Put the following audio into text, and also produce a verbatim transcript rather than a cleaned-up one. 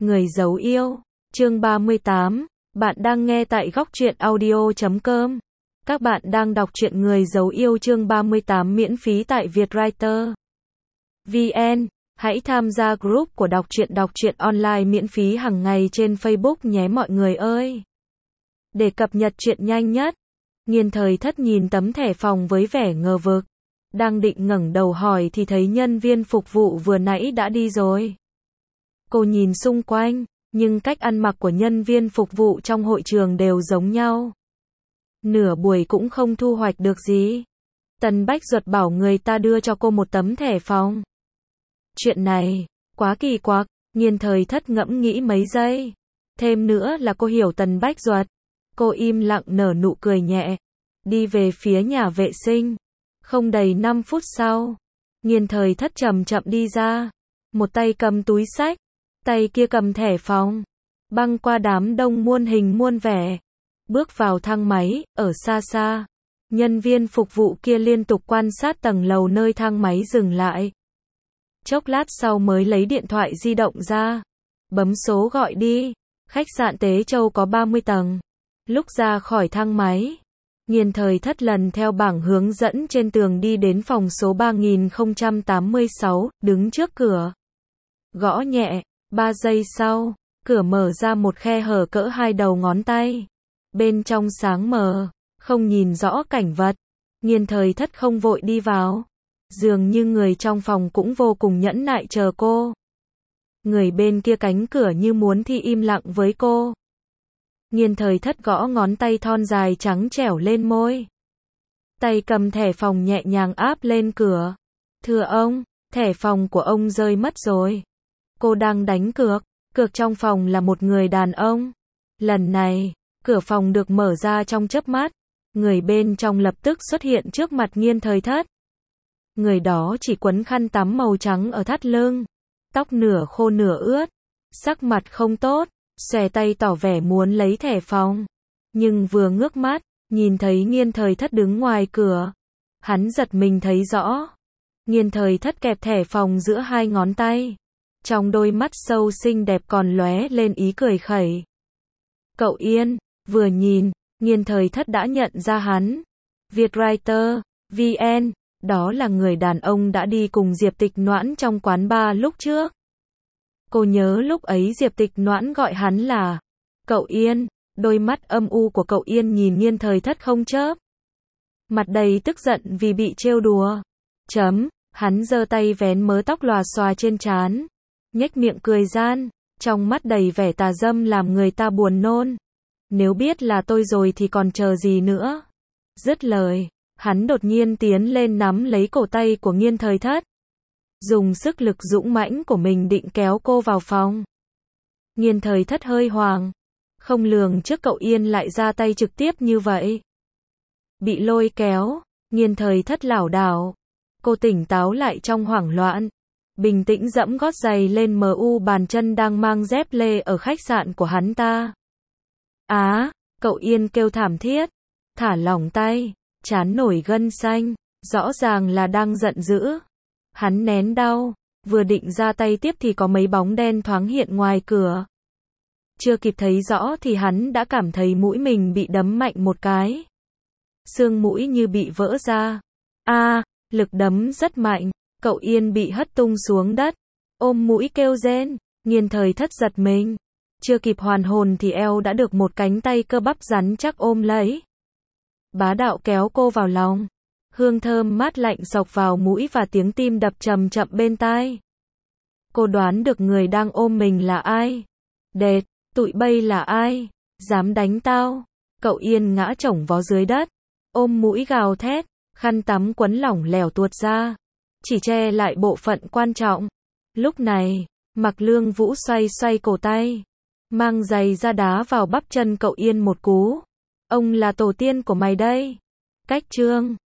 Người giấu yêu, chương ba mươi tám, bạn đang nghe tại góc truyện audio chấm com. Các bạn đang đọc truyện Người giấu yêu chương ba mươi tám miễn phí tại Vietwriter chấm vn. Hãy tham gia group của đọc truyện đọc truyện online miễn phí hàng ngày trên Facebook nhé mọi người ơi. Để cập nhật truyện nhanh nhất, Nghiên Thời Thất nhìn tấm thẻ phòng với vẻ ngờ vực. Đang định ngẩng đầu hỏi thì thấy nhân viên phục vụ vừa nãy đã đi rồi. Cô nhìn xung quanh, nhưng cách ăn mặc của nhân viên phục vụ trong hội trường đều giống nhau. Nửa buổi cũng không thu hoạch được gì. Tần Bách Duật bảo người ta đưa cho cô một tấm thẻ phòng. Chuyện này, quá kỳ quặc, Nghiên Thời Thất ngẫm nghĩ mấy giây. Thêm nữa là cô hiểu Tần Bách Duật. Cô im lặng nở nụ cười nhẹ, đi về phía nhà vệ sinh. Không đầy năm phút sau, Nghiên Thời Thất chậm chậm đi ra, một tay cầm túi xách, tay kia cầm thẻ phòng, băng qua đám đông muôn hình muôn vẻ, bước vào thang máy. Ở xa xa, nhân viên phục vụ kia liên tục quan sát tầng lầu nơi thang máy dừng lại. Chốc lát sau mới lấy điện thoại di động ra, bấm số gọi đi. Khách sạn Tế Châu có ba mươi tầng. Lúc ra khỏi thang máy, Nghiên Thời Thất lần theo bảng hướng dẫn trên tường đi đến phòng số ba nghìn không trăm tám mươi sáu, đứng trước cửa. Gõ nhẹ, ba giây sau, cửa mở ra một khe hở cỡ hai đầu ngón tay. Bên trong sáng mờ, không nhìn rõ cảnh vật. Nghiên Thời Thất không vội đi vào. Dường như người trong phòng cũng vô cùng nhẫn nại chờ cô. Người bên kia cánh cửa như muốn thi im lặng với cô. Nghiên Thời Thất gõ ngón tay thon dài trắng trẻo lên môi. Tay cầm thẻ phòng nhẹ nhàng áp lên cửa. Thưa ông, thẻ phòng của ông rơi mất rồi. Cô đang đánh cược. Cược trong phòng là một người đàn ông. Lần này, cửa phòng được mở ra trong chớp mắt. Người bên trong lập tức xuất hiện trước mặt Nghiên Thời Thất. Người đó chỉ quấn khăn tắm màu trắng ở thắt lưng. Tóc nửa khô nửa ướt. Sắc mặt không tốt. Xòe tay tỏ vẻ muốn lấy thẻ phòng. Nhưng vừa ngước mắt, nhìn thấy Nghiên Thời Thất đứng ngoài cửa. Hắn giật mình thấy rõ. Nghiên Thời Thất kẹp thẻ phòng giữa hai ngón tay. Trong đôi mắt sâu xinh đẹp còn lóe lên ý cười khẩy. Cậu Yên, vừa nhìn, Nghiên Thời Thất đã nhận ra hắn. Vietwriter chấm vn, đó là người đàn ông đã đi cùng Diệp Tịch Noãn trong quán bar lúc trước. Cô nhớ lúc ấy Diệp Tịch Noãn gọi hắn là Cậu Yên. Đôi mắt âm u của Cậu Yên nhìn Nghiên Thời Thất không chớp. Mặt đầy tức giận vì bị trêu đùa. Chấm, hắn giơ tay vén mớ tóc lòa xòa trên trán. Nhếch miệng cười gian, trong mắt đầy vẻ tà dâm làm người ta buồn nôn. Nếu biết là tôi rồi thì còn chờ gì nữa. Dứt lời, hắn đột nhiên tiến lên nắm lấy cổ tay của Nghiên Thời Thất. Dùng sức lực dũng mãnh của mình định kéo cô vào phòng. Nghiên Thời Thất hơi hoảng. Không lường trước Cậu Yên lại ra tay trực tiếp như vậy. Bị lôi kéo, Nghiên Thời Thất lảo đảo. Cô tỉnh táo lại trong hoảng loạn. Bình tĩnh dẫm gót giày lên mờ u bàn chân đang mang dép lê ở khách sạn của hắn ta. Á, Cậu Yên kêu thảm thiết. Thả lỏng tay, trán nổi gân xanh. Rõ ràng là đang giận dữ. Hắn nén đau, vừa định ra tay tiếp thì có mấy bóng đen thoáng hiện ngoài cửa. Chưa kịp thấy rõ thì hắn đã cảm thấy mũi mình bị đấm mạnh một cái. Xương mũi như bị vỡ ra. A, à, lực đấm rất mạnh, Cậu Yên bị hất tung xuống đất, ôm mũi kêu rên. Nghiên Thời Thất giật mình. Chưa kịp hoàn hồn thì eo đã được một cánh tay cơ bắp rắn chắc ôm lấy. Bá đạo kéo cô vào lòng. Hương thơm mát lạnh xộc vào mũi và tiếng tim đập chậm chậm bên tai. Cô đoán được người đang ôm mình là ai. Đệt, tụi bay là ai? Dám đánh tao? Cậu Yên ngã chổng vó dưới đất, ôm mũi gào thét, khăn tắm quấn lỏng lẻo tuột ra, chỉ che lại bộ phận quan trọng. Lúc này, Mạc Lương Vũ xoay xoay cổ tay, mang giày ra đá vào bắp chân Cậu Yên một cú. Ông là tổ tiên của mày đây. Cách chương